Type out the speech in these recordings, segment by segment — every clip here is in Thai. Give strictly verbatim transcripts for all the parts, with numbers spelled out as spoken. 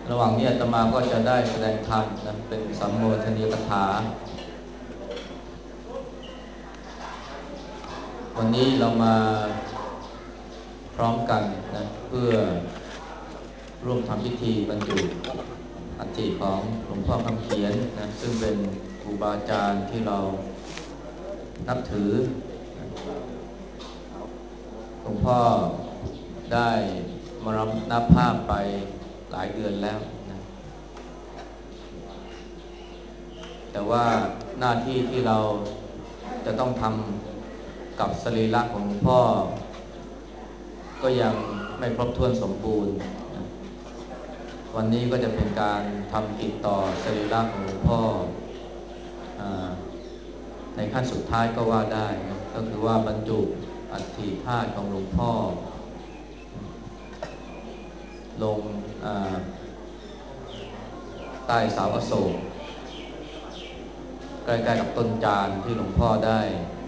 ระหว่างนี้อาตมาก็จะได้แสดงธรรมนะเป็นสัมโมทนียกถาวันนี้เรามาพร้อมกันนะเพื่อร่วมทำพิธีบรรจุอัฐิของหลวงพ่อคำเขียนนะซึ่งเป็นครูบาอาจารย์ที่เรานับถือหลวงพ่อได้มรณภาพไปหลายเดือนแล้วนะแต่ว่าหน้าที่ที่เราจะต้องทำกับสรีระของหลวงพ่อก็ยังไม่ครบถ้วนสมบูรณ์นะวันนี้ก็จะเป็นการทำกิจต่อสรีระของหลวงพ่อในขั้นสุดท้ายก็ว่าได้นะก็คือว่าบรรจุอัฐิธาตุของหลวงพ่อลงใต้เสาอโศกใกล้ๆกับต้นจานที่หลวงพ่อได้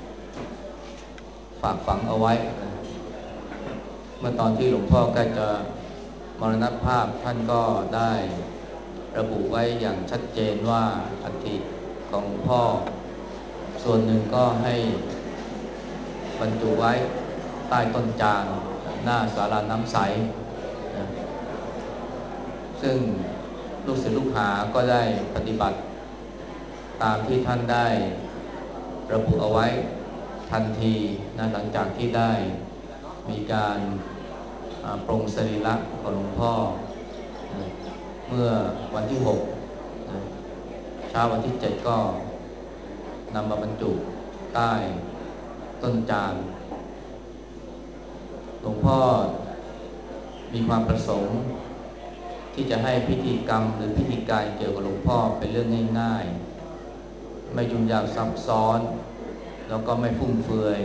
ฝากฝังเอาไว้เมื่อตอนที่หลวงพ่อใกล้จะมรณภาพท่านก็ได้ระบุไว้อย่างชัดเจนว่าอัฐิของหลวงพ่อส่วนหนึ่งก็ให้บรรจุไว้ใต้ต้นจานหน้าศาลาน้ำใสนะซึ่งลูกศิษย์ลูกหาก็ได้ปฏิบัติตามที่ท่านได้ระบุเอาไว้ทันทีนะหลังจากที่ได้มีการปรงสรีระของหลวงพ่อนะเมื่อวันที่หกนะเช้าวันที่เจ็ดก็นำมาบรรจุใต้ต้นจานหลวงพ่อมีความประสงค์ที่จะให้พิธีกรรมหรือพิธีการเกี่ยวกับหลวงพ่อเป็นเรื่องง่ายๆไม่ยุ่งยากซับซ้อนแล้วก็ไม่ฟุ่มเฟือย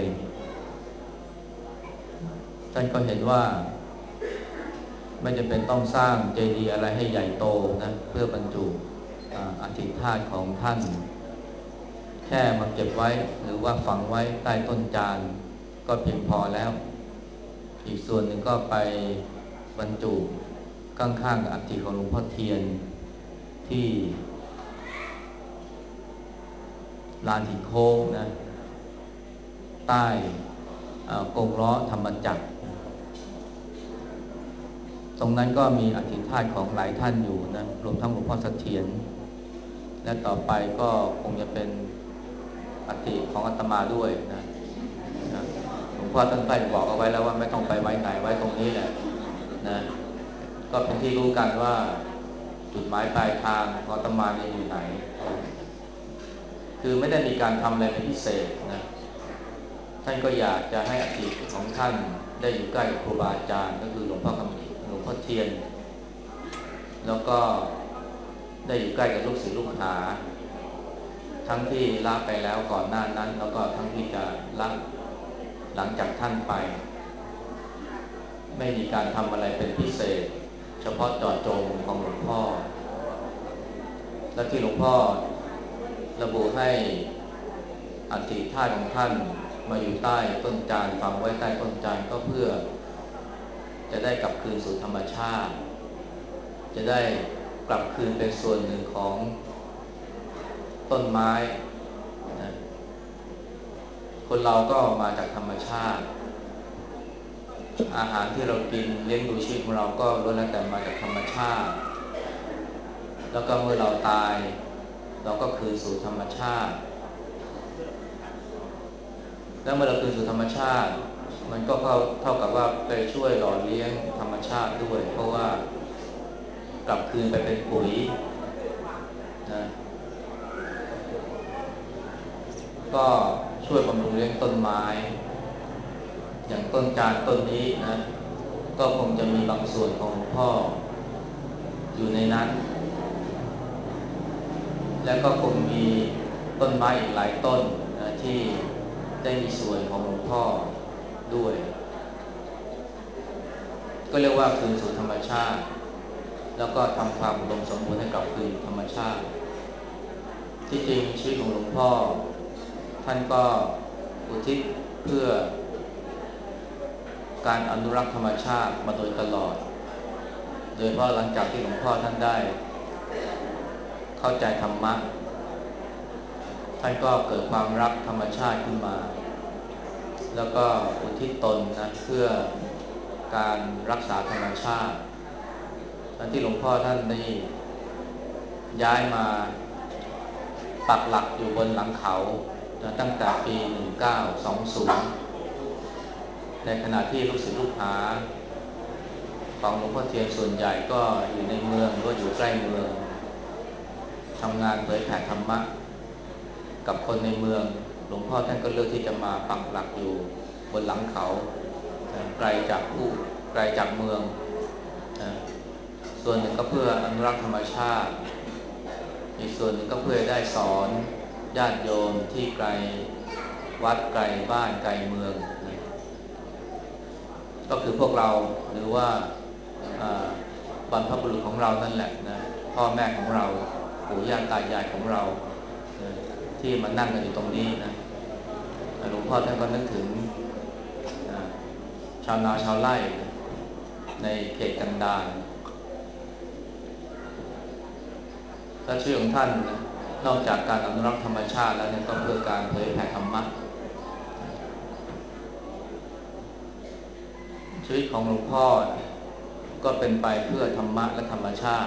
ท่านก็เห็นว่าไม่จำเป็นต้องสร้างเจดีย์อะไรให้ใหญ่โตนะเพื่อบรรจุอัฐิธาตุของท่านแค่มาเก็บไว้หรือว่าฝังไว้ใต้ต้นจานก็เพียงพอแล้วอีกส่วนหนึ่งก็ไปบรรจุข้างๆกับอัฐิของหลวงพ่อเทียนที่ลานหินโค้งนะใต้กงล้อธรรมจักรตรงนั้นก็มีอธิษฐานของหลายท่านอยู่นะรวมทั้งหลวงพ่อเสถียรและต่อไปก็คงจะเป็นอัฐิของอาตมาด้วยนะนะหลวงพ่อท่านใต้บอกเอาไว้แล้วว่าไม่ต้องไปไว้ไหนไว้ตรงนี้แหละนะก็เป็นที่รู้กันว่าจุดหมายปลายทางของอาตมาเนี่ยอยู่ไหนคือไม่ได้มีการทำอะไรเป็นพิเศษนะท่านก็อยากจะให้อัฐิของท่านได้อยู่ใกล้กับครูบาอาจารย์ก็คือหลวงพ่อคำหลวงพ่อเทียนแล้วก็ได้อยู่ใกล้กับลูกศิษย์ลูกหาทั้งที่ละไปแล้วก่อนหน้านั้นแล้วก็ทั้งที่จะละหลังจากท่านไปไม่มีการทำอะไรเป็นพิเศษเฉพาะเจาะจงของหลวงพ่อและที่หลวงพ่อระบุให้อัฐิธาตุของท่านมาอยู่ใต้ต้นจานฝังไว้ใต้ต้นจานก็เพื่อจะได้กลับคืนสู่ธรรมชาติจะได้กลับคืนเป็นส่วนหนึ่งของต้นไม้นะคนเราก็มาจากธรรมชาติอาหารที่เรากินเลี้ยงดูชีวิตของเราก็ล้วนแล้วแต่มาจากธรรมชาติแล้วก็เมื่อเราตายเราก็คืนสู่ธรรมชาติแล้วเมื่อเราคืนสู่ธรรมชาติมันก็เท่าเท่ากับว่าไปช่วยหล่อเลี้ยงธรรมชาติด้วยเพราะว่ากลับคืนไปเป็นปุ๋ยนะก็ช่วยบำรุงเลี้ยงต้นไม้อย่างต้นจานต้นนี้นะก็คงจะมีบางส่วนของหลวงพ่ออยู่ในนั้นและก็คงมีต้นไม้อีกหลายต้นนะที่ได้มีส่วนของหลวงพ่อด้วยก็เรียกว่าคืนสู่ธรรมชาติแล้วก็ทำความอุดมสมบูรณ์ให้กลับคืนธรรมชาติที่จริงชีวิตของหลวงพ่อท่านก็อุทิศเพื่อการอนุรักษ์ธรรมชาติมาโดยตลอดโดยเฉพาะหลังจากที่หลวงพ่อท่านได้เข้าใจธรรมะท่านก็เกิดความรักธรรมชาติขึ้นมาแล้วก็อุทิศตนนะเพื่อการรักษาธรรมชาติตอนที่หลวงพ่อท่านได้ย้ายมาปักหลักอยู่บนหลังเขานะตั้งแต่ปีหนึ่งพันเก้าร้อยยี่สิบในขณะที่ลูกศิษย์ลูกหาของหลวงพ่อเทียนส่วนใหญ่ก็อยู่ในเมืองหรือว่าอยู่ใกล้เมืองทำงานเผยแผ่ธรรมะกับคนในเมืองหลวงพ่อท่านก็เลือกที่จะมาปักหลักอยู่บนหลังเขาไกลจากผู้ไกลจากเมืองส่วนหนึ่งก็เพื่ออนุรักษ์ธรรมชาติอีกส่วนหนึ่งก็เพื่อได้สอนญาติโยมที่ไกลวัดไกลบ้านไกลเมืองก็คือพวกเราหรือว่าบรรพบุรุษของเรานั่นแหละนะพ่อแม่ของเราปู่ย่าตายายของเราที่มานั่งกันอยู่ตรงนี้นะหลวงพ่อท่านก็นึกถึงชาวนาชาวไร่ในเขตกันดารและชื่อของท่านนอกจากการอนุรักษ์ธรรมชาติแล้วเนี่ยก็เพื่อการเผยแผ่ธรรมะชีวิตของหลวงพ่อก็เป็นไปเพื่อธรรมะและธรรมชาติ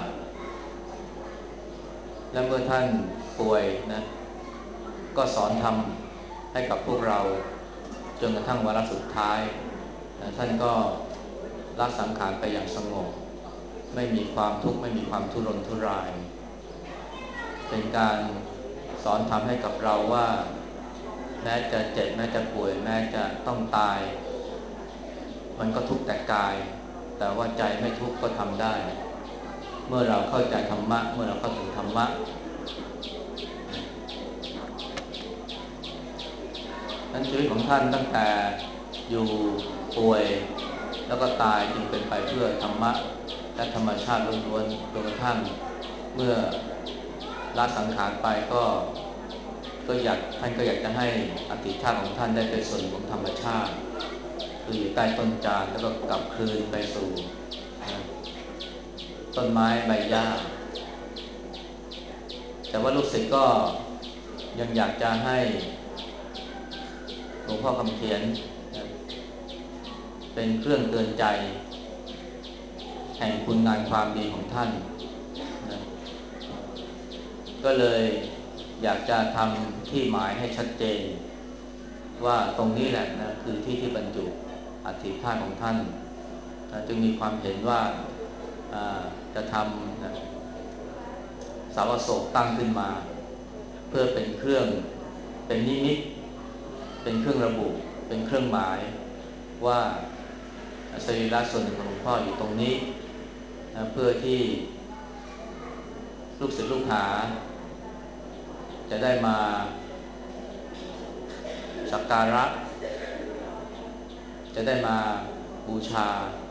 และเมื่อท่านป่วยนะก็สอนธรรมให้กับพวกเราจนกระทั่งวาระสุดท้ายนะท่านก็ละสังขารไปอย่างสงบไม่มีความทุกข์ไม่มีความทุรนทุรายเป็นการสอนธรรมให้กับเราว่าแม้จะเจ็บแม้จะป่วยแม้จะต้องตายมันก็ทุกข์แต่กายแต่ว่าใจไม่ทุกข์ก็ทำได้เมื่อเราเข้าใจธรรมะเมื่อเราเข้าถึงธรรมะนั้นชีวิตของท่านตั้งแต่อยู่ป่วยแล้วก็ตายจึงเป็นไปเพื่อธรรมะและธรรมชาติล้วนๆจนกระทั่งเมื่อละสังขารไปก็ก็อยากท่านก็อยากจะให้อธิธาตุของท่านได้เป็นส่วนของธรรมชาติคืออยู่ใต้ต้นจานแล้วก็กลับคืนไปสู่ต้นไม้ใบหญ้าแต่ว่าลูกศิษย์ก็ยังอยากจะให้หลวงพ่อคำเขียนเป็นเครื่องเตือนใจแห่งคุณงามความดีของท่านนะก็เลยอยากจะทำที่หมายให้ชัดเจนว่าตรงนี้แหละนะคือที่ที่บรรจุอธิธาตุของท่านนะจึงมีความเห็นว่าจะทำนะเสาอโศกตั้งขึ้นมาเพื่อเป็นเครื่องเป็นนิมิตเป็นเครื่องระบุเป็นเครื่องหมายว่าสรีระส่วนหนึ่งของหลวงพ่ออยู่ตรงนี้นะเพื่อที่ลูกศิษย์ลูกหาจะได้มาสักการะจะได้มาบูชา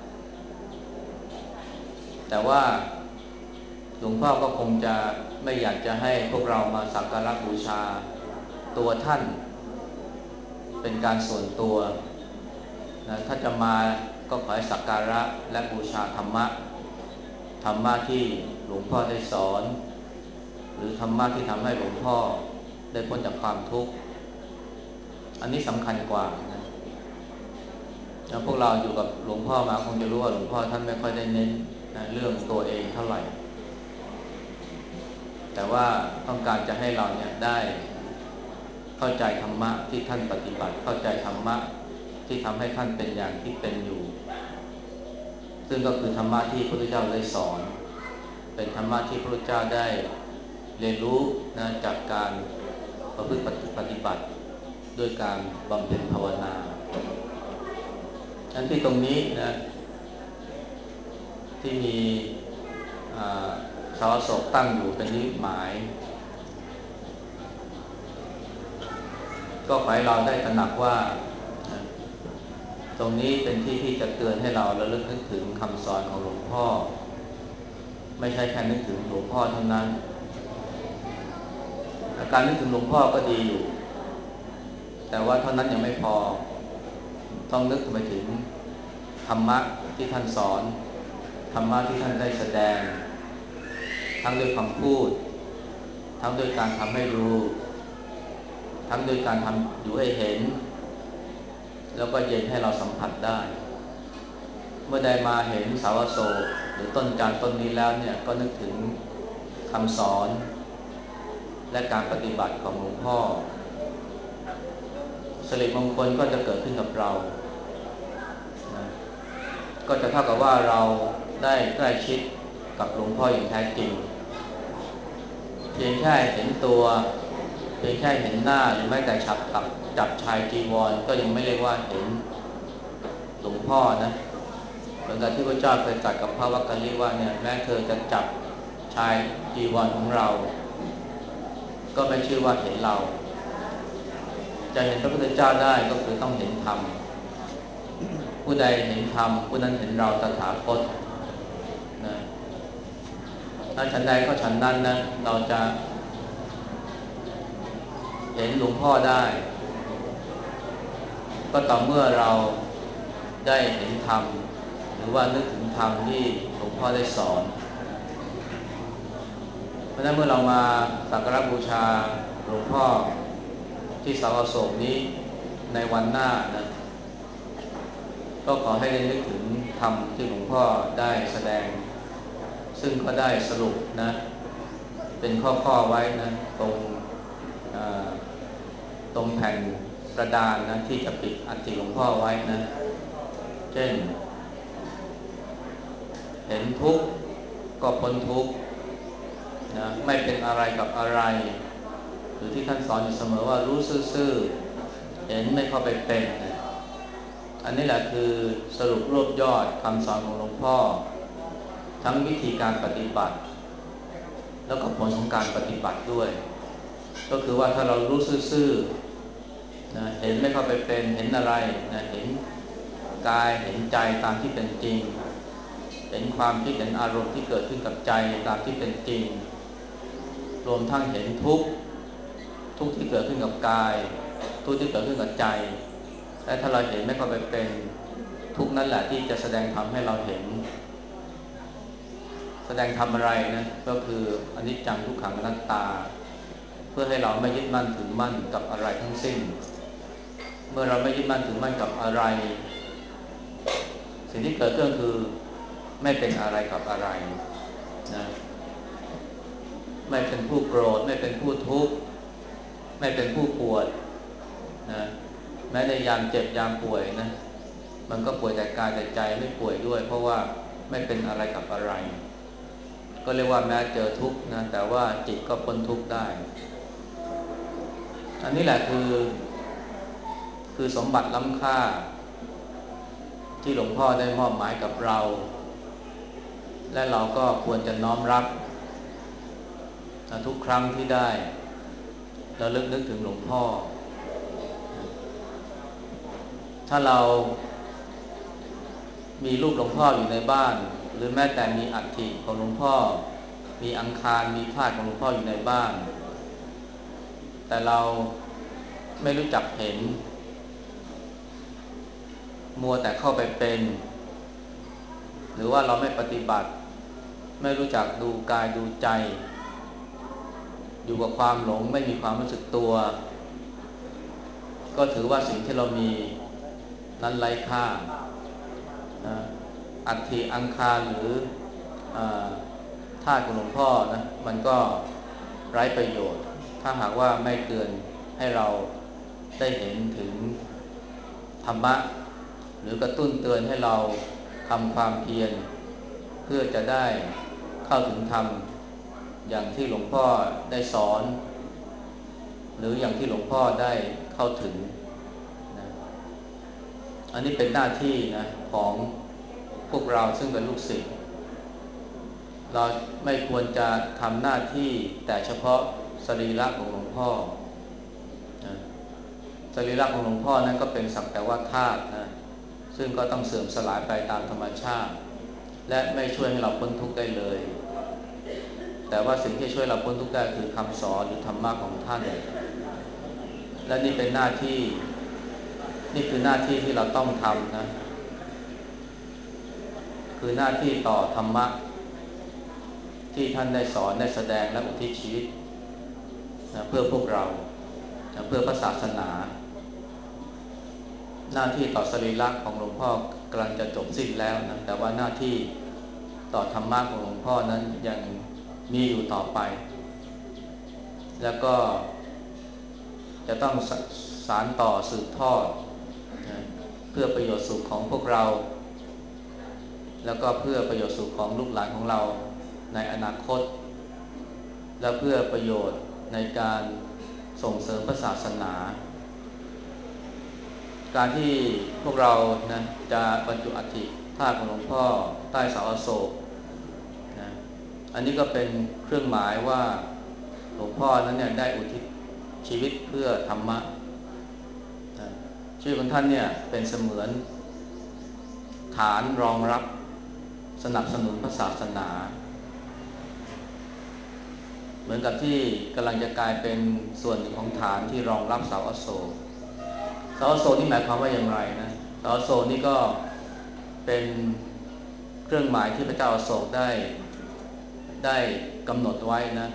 แต่ว่าหลวงพ่อก็คงจะไม่อยากจะให้พวกเรามาสักการะบูชาตัวท่านเป็นการส่วนตัวนะถ้าจะมาก็ขอให้สักการะและบูชาธรรมะธรรมะที่หลวงพ่อได้สอนหรือธรรมะที่ทำให้หลวงพ่อได้พ้นจากความทุกข์อันนี้สำคัญกว่านะแล้วพวกเราอยู่กับหลวงพ่อมาคงจะรู้ว่าหลวงพ่อท่านไม่ค่อยได้เน้นนะเรื่องตัวเองเท่าไหร่แต่ว่าต้องการจะให้เราเนี่ยได้เข้าใจธรรมะที่ท่านปฏิบัติเข้าใจธรรมะที่ทำให้ท่านเป็นอย่างที่เป็นอยู่ซึ่งก็คือธรรมะที่พระพุทธเจ้าได้สอนเป็นธรรมะที่พระพุทธเจ้าได้เรียนรู้นะจากการประพฤติปฏิบัติด้วยการบำเพ็ญภาวนาอันที่ตรงนี้นะที่มีเสาอโศกตั้งอยู่เป็นนิมิตหมายก็ขอให้เราได้ตระหนักว่านะตรงนี้เป็นที่ที่จะเตือนให้เราระลึกนึกถึงคำสอนของหลวงพ่อไม่ใช่แค่นึกถึงหลวงพ่อเท่านั้นการนึกถึงหลวงพ่อก็ดีอยู่แต่ว่าเท่านั้นยังไม่พอต้องนึกไปถึงธรรมะที่ท่านสอนธรรมะที่ท่านได้แสดงทั้งด้วยคำพูดทั้งด้วยการทำให้ดูทั้งด้วยการทำอยู่ให้เห็นแล้วก็เย็นให้เราสัมผัสได้เมื่อใดมาเห็นสาวโสกหรือต้นจานต้นนี้แล้วเนี่ยก็นึกถึงคำสอนและการปฏิบัติของหลวงพ่อสิริมงคลก็จะเกิดขึ้นกับเรานะก็จะเท่ากับว่าเราได้ใกล้ชิดกับหลวงพ่ออย่างแท้จริงเพียงแค่เห็นตัวเพียงแค่เห็นหน้าหรือแม้แต่ฉับจับจับชายจีวรก็ยังไม่เรียกว่าเห็นหลวงพ่อนะเหมือนกับที่พระเจ้าเคยตรัสกับพระวักกะลิว่าเนี่ยแม้เธอจะจับชายจีวรของเราก็ไม่ชื่อว่าเห็นเราจะเห็นพระพุทธเจ้าได้ก็คือต้องเห็นธรรมผู้ใดเห็นธรรมผู้นั้นเห็นเราตถาคตนะถ้าฉันใดก็ฉันนั้นนะเราจะเห็นหลวงพ่อได้ก็ต่อเมื่อเราได้เห็นธรรมหรือว่านึกถึงธรรมที่หลวงพ่อได้สอนเพราะฉะนั้นเมื่อเรามาสักการะบูชาหลวงพ่อที่เสาอโศกนี้ในวันหน้านะก็ขอให้ได้นึกถึงธรรมที่หลวงพ่อได้แสดงซึ่งก็ได้สรุปนะเป็นข้อๆไว้นะตรงตรงแผ่นกระดานนะที่จะปิดอัฐิหลวงพ่อไว้นะเช่นเห็นทุกข์ก็พ้นทุกข์นะไม่เป็นอะไรกับอะไรหรือที่ท่านสอนอยู่เสมอว่ารู้ซื่อๆเห็นไม่เข้าไปเป็นนะอันนี้แหละคือสรุปรวบยอดคำสอนของหลวงพ่อทั้งวิธีการปฏิบัติแล้วก็ผลของการปฏิบัติด้วยก็คือว่าถ้าเรารู้ซื่อๆนะเห็นไม่เข้าไปเป็นเห็นอะไรนะเห็นกายเห็นใจตามที่เป็นจริงเห็นความคิดเห็นอารมณ์ที่เกิดขึ้นกับใจตามที่เป็นจริงรวมทั้งเห็นทุกข์ทุกข์ที่เกิดขึ้นกับกายทุกข์ที่เกิดขึ้นกับใจและถ้าเราเห็นไม่เข้าไปเป็นทุกข์นั่นแหละที่จะแสดงธรรมให้เราเห็นแสดงธรรมอะไรนะก็คืออนิจจังทุกขังอนัตตาเพื่อให้เราไม่ยึดมั่นถือมั่นกับอะไรทั้งสิ้นเมื่อเราไม่ยึดมั่นถือมั่นกับอะไรสิ่งที่เกิดขึ้นคือไม่เป็นอะไรกับอะไรนะไม่เป็นผู้โกรธไม่เป็นผู้ทุกข์ไม่เป็นผู้ปวดนะแม้ในยามเจ็บยามป่วยนะมันก็ป่วยแต่กายแต่ใจไม่ป่วยด้วยเพราะว่าไม่เป็นอะไรกับอะไรก็เรียกว่าแม้เจอทุกข์นะแต่ว่าจิตก็พ้นทุกข์ได้อันนี้แหละคือคือสมบัติล้ำค่าที่หลวงพ่อได้มอบหมายกับเราและเราก็ควรจะน้อมรับทุกครั้งที่ได้ระลึกนึกถึงหลวงพ่อถ้าเรามีรูปหลวงพ่ออยู่ในบ้านหรือแม้แต่มีอัฐิของหลวงพ่อมีอังคารมีธาตุของหลวงพ่ออยู่ในบ้านแต่เราไม่รู้จักเห็นมัวแต่เข้าไปเป็นหรือว่าเราไม่ปฏิบัติไม่รู้จักดูกายดูใจอยู่กับความหลงไม่มีความรู้สึกตัวก็ถือว่าสิ่งที่เรามีนั้นไร้ค่าอัฐิอังคารหรือธาตุของหลวงพ่อนะมันก็ไร้ประโยชน์ถ้าหากว่าไม่เตือนให้เราได้เห็นถึงธรรมะหรือกระตุ้นเตือนให้เราทำความเพียรเพื่อจะได้เข้าถึงธรรมอย่างที่หลวงพ่อได้สอนหรืออย่างที่หลวงพ่อได้เข้าถึงนะอันนี้เป็นหน้าที่นะของพวกเราซึ่งเป็นลูกศิษย์เราไม่ควรจะทำหน้าที่แต่เฉพาะสรีระของหลวงพ่อนะสรีระของหลวงพ่อนั้นก็เป็นสักแต่ว่าธาตุนะซึ่งก็ต้องเสื่อมสลายไปตามธรรมชาติและไม่ช่วยให้เราพ้นทุกข์ได้เลยแต่ว่าสิ่งที่ช่วยเราพ้นทุกข์ได้คือคำสอนหรือธรรมะของท่านและนี่เป็นหน้าที่นี่คือหน้าที่ที่เราต้องทำนะคืคือหน้าที่ต่อธรรมะที่ท่านได้สอนได้แสดงและอุทิศชีวิตนะเพื่อพวกเรานะเพื่อพระศาสนาหน้าที่ต่อสรีระของหลวงพ่อกำลังจะจบสิ้นแล้วนะแต่ว่าหน้าที่ต่อธรรมะของหลวงพ่อนั้นยังมีอยู่ต่อไปแล้วก็จะต้องสานต่อสืบทอดนะเพื่อประโยชน์สุขของพวกเราแล้วก็เพื่อประโยชน์สุขของลูกหลานของเราในอนาคตและเพื่อประโยชน์ในการส่งเสริมพระศาสนาการที่พวกเรานะจะบรรจุอัฐิธาตุของหลวงพ่อใต้เสาอโศกนะอันนี้ก็เป็นเครื่องหมายว่าหลวงพ่อนั้นเนี่ยได้อุทิศชีวิตเพื่อธรรมะนะชีวิตของท่านเนี่ยเป็นเสมือนฐานรองรับสนับสนุนพระศาสนาเหมือนกับที่กำลังจะกลายเป็นส่วนหนึ่งของฐานที่รองรับเสาอโศกเสาอโศกนี่หมายความว่าอย่างไรนะเสาอโศกนี่ก็เป็นเครื่องหมายที่พระเจ้าอโศกได้ได้กำหนดไว้นะ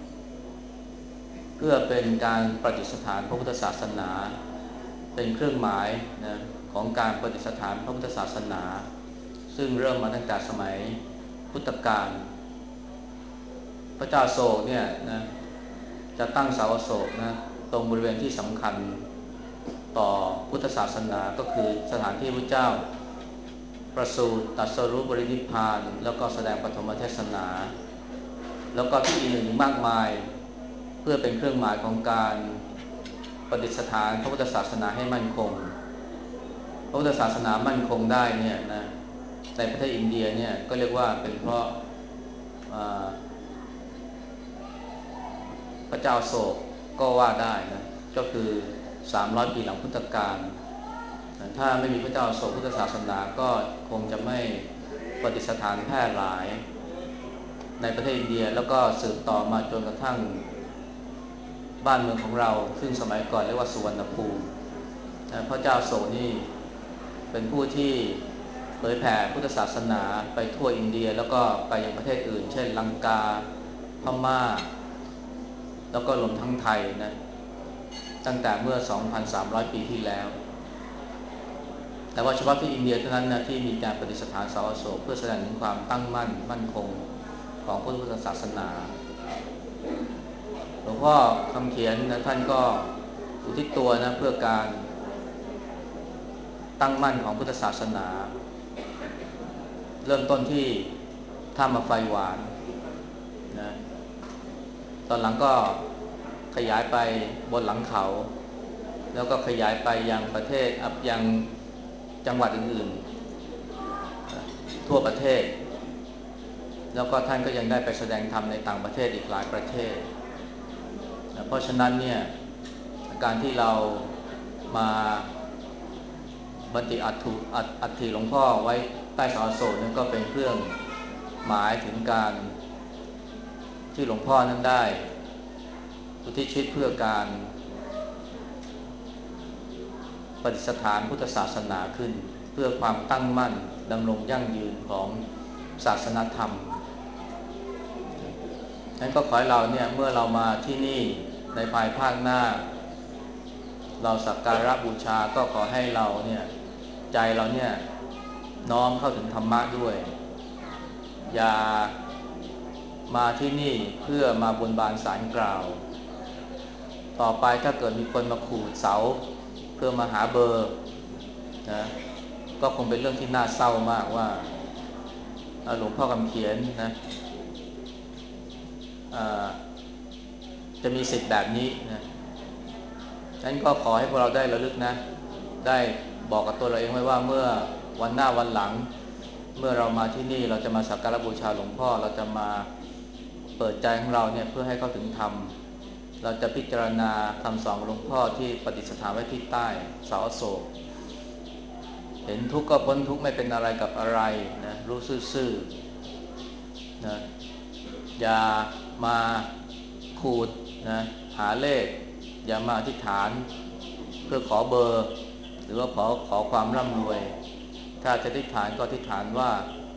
เพื่อเป็นการประดิษฐานพระพุทธศาสนาเป็นเครื่องหมายนะของการประดิษฐานพระพุทธศาสนาซึ่งเริ่มมาตั้งแต่สมัยพุทธกาลพระเจ้าอโศกเนี่ยนะจะตั้งเสาอโศกนะตรงบริเวณที่สำคัญต่อพุทธศาสนาก็คือสถานที่พระเจ้าประสูติตรัสรู้ปรินิพพานแล้วก็แสดงปฐมเทศนาแล้วก็ที่อื่นอีกมากมายเพื่อเป็นเครื่องหมายของการประดิษฐานพระพุทธศาสนาให้มั่นคงพระพุทธศาสนามั่นคงได้เนี่ยนะในประเทศอินเดียเนี่ยก็เรียกว่าเป็นเพราะพระเจ้าโศกก็ว่าได้นะก็คือสามร้อยปีหลังพุทธกาลถ้าไม่มีพระเจ้าโศกพุทธศาสนาก็คงจะไม่ประดิษฐานแพร่หลายในประเทศอินเดียแล้วก็สืบต่อมาจนกระทั่งบ้านเมืองของเราซึ่งสมัยก่อนเรียกว่าสุวรรณภูมิพระเจ้าโศกนี่เป็นผู้ที่เผยแผ่พุทธศาสนาไปทั่วอินเดียแล้วก็ไปยังประเทศอื่นเช่นลังกาพม่าแล้วก็รวมทั้งไทยนะตั้งแต่เมื่อ สองพันสามร้อย ปีที่แล้วแต่ว่าเฉพาะที่อินเดียเท่านั้นนะที่มีการประดิษฐานเสาอโศกเพื่อแสดงถึงความตั้งมั่นมั่นคงของพุทธศาสนาหลวงพ่อคำเขียนนะท่านก็อุทิศตัวนะเพื่อการตั้งมั่นของพุทธศาสนาเริ่มต้นที่ท่ามาไฟหวานนะตอนหลังก็ขยายไปบนหลังเขาแล้วก็ขยายไปยังประเทศอับยังจังหวัดอื่นๆทั่วประเทศแล้วก็ท่านก็ยังได้ไปแสดงธรรมในต่างประเทศอีกหลายประเทศเพราะฉะนั้นเนี่ยการที่เรามาบันติอัฐิอัฐิหลวงพ่อไว้ใต้เสาอโศกนั่นก็เป็นเครื่องหมายถึงการที่หลวงพ่อนั้นได้อุทิศชีวิตเพื่อการประดิษฐานพุทธศาสนาขึ้นเพื่อความตั้งมั่นดำรงยั่งยืนของศาสนธรรมนั้นก็ขอให้เราเนี่ยเมื่อเรามาที่นี่ในภายภาคหน้าเราสักการะบูชาก็ขอให้เราเนี่ยใจเราเนี่ยน้อมเข้าถึงธรรมะด้วยอย่ามาที่นี่เพื่อมาบนบานศาลกล่าวต่อไปถ้าเกิดมีคนมาขู่เสาเพื่อมาหาเบอร์นะก็คงเป็นเรื่องที่น่าเศร้ามากว่าหลวงพ่อคำเขียนนะจะมีสิทธิ์แบบนี้นะฉะนั้นก็ขอให้พวกเราได้ระลึกนะได้บอกกับตัวเราเองไว้ว่าเมื่อวันหน้าวันหลังเมื่อเรามาที่นี่เราจะมาสักการะบูชาหลวงพ่อเราจะมาเปิดใจของเราเนี่ยเพื่อให้เข้าถึงธรรมเราจะพิจารณาคำสอนของหลวงพ่อที่ประดิษฐานไว้ที่ใต้เสาอโศกเห็นทุกข์ก็พ้นทุกข์ไม่เป็นอะไรกับอะไรนะรู้ซื่อๆนะอย่ามาขูดนะหาเลขอย่ามาอธิษฐานเพื่อขอเบอร์หรือว่าขอขอความร่ำรวยถ้าจะอธิษฐานก็อธิษฐานว่า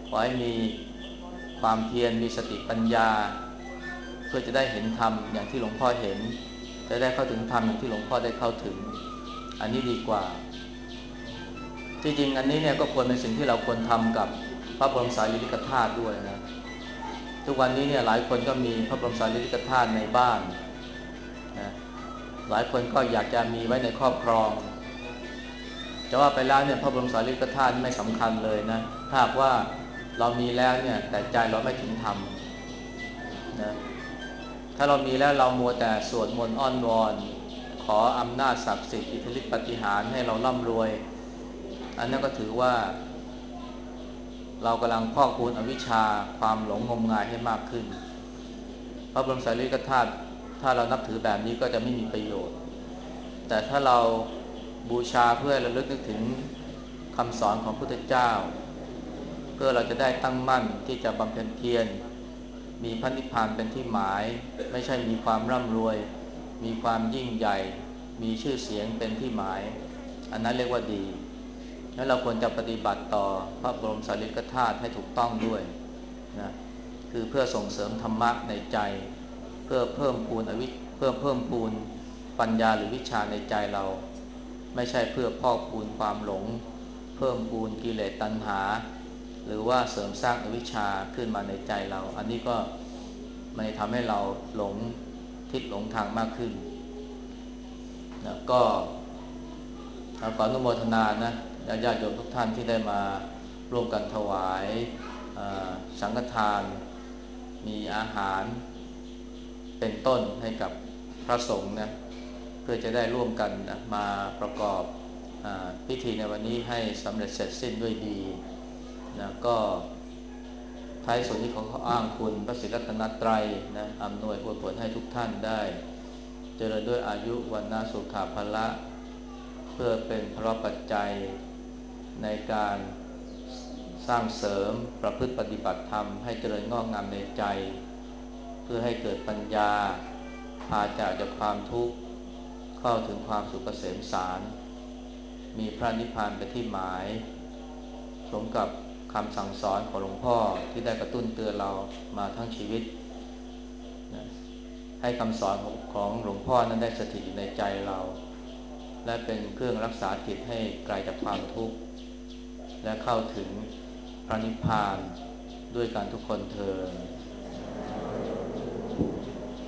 ขอให้มีความเพียรมีสติปัญญาเพื่อจะได้เห็นธรรมอย่างที่หลวงพ่อเห็นจะได้เข้าถึงธรรมอย่างที่หลวงพ่อได้เข้าถึงอันนี้ดีกว่าจริงๆอันนี้เนี่ยก็ควรเป็นสิ่งที่เราควรทำกับพระบรมสารีริกธาตุด้วยนะทุกวันนี้เนี่ยหลายคนก็มีพระบรมสารีริกธาตุในบ้านนะหลายคนก็อยากจะมีไว้ในครอบครองจะว่าไปแล้วเนี่ยพระบรมสารีริกธาตุไม่สำคัญเลยนะถ้าหากว่าเรามีแล้วเนี่ยแต่ใจเราไม่ถึงธรรมนะถ้าเรามีแล้วเรามัวแต่สวดมนต์อ้อนวอนขออำนาจศักดิ์สิทธิ์อิทธิฤทธิปาฏิหาริย์ให้เราร่ำรวยอันนั้นก็ถือว่าเรากำลังพอกพูนอวิชชาความหลงงมงายให้มากขึ้นพระบรมสารีริกธาตุถ้าเรานับถือแบบนี้ก็จะไม่มีประโยชน์แต่ถ้าเราบูชาเพื่อระลึกนึกถึงคำสอนของพระพุทธเจ้าเพื่อเราจะได้ตั้งมั่นที่จะบำเพ็ญเพียรมีพระนิพพานเป็นที่หมายไม่ใช่มีความร่ำรวยมีความยิ่งใหญ่มีชื่อเสียงเป็นที่หมายอันนั้นเรียกว่าดีแล้วเราควรจะปฏิบัติต่อพระบรมสารีริกธาตุให้ถูกต้องด้วยนะคือเพื่อส่งเสริมธรรมะในใจเพื่อเพิ่มพูนอวิเพื่อเพิ่มพูนปัญญาหรือวิชาในใจเราไม่ใช่เพื่อพอกพูนความหลงเพิ่มพูนกิเลสตัณหาหรือว่าเสริมสร้างอวิชชาขึ้นมาในใจเราอันนี้ก็มันทำให้เราหลงทิศหลงทางมากขึ้นนะก็ขออนุโมทนานะญาติโยมทุกท่านที่ได้มาร่วมกันถวายสังฆทานมีอาหารเป็นต้นให้กับพระสงฆ์นะเพื่อจะได้ร่วมกันนะมาประกอบพิธีในวันนี้ให้สำเร็จเสร็จสิ้นด้วยดีนะก็ท้ายส่วนที่เขาอ้างคุณพระศรีรัตนตรัยนะอำนวยอวยผลให้ทุกท่านได้เจริญด้วยอายุวันนาสุขภละเพื่อเป็นพระปัจจัยในการสร้างเสริมประพฤติปฏิบัติธรรมให้เจริญงอกงามในใจเพื่อให้เกิดปัญญาพาจากจากความทุกข์เข้าถึงความสุขเกษมสารมีพระนิพพานเป็นที่หมายสมกับคำสั่งสอนของหลวงพ่อที่ได้กระตุ้นเตือนเรามาทั้งชีวิตนะให้คำสอนของหลวงพ่อนั้นได้สถิตอยู่ในใจเราและเป็นเครื่องรักษาจิตให้ไกลจากความทุกข์และเข้าถึงพระนิพพานด้วยกันทุกคนเทอญ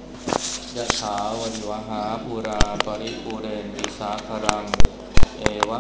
ยะถาวริวหาปุราปริปุเรนติสาครังเอวะ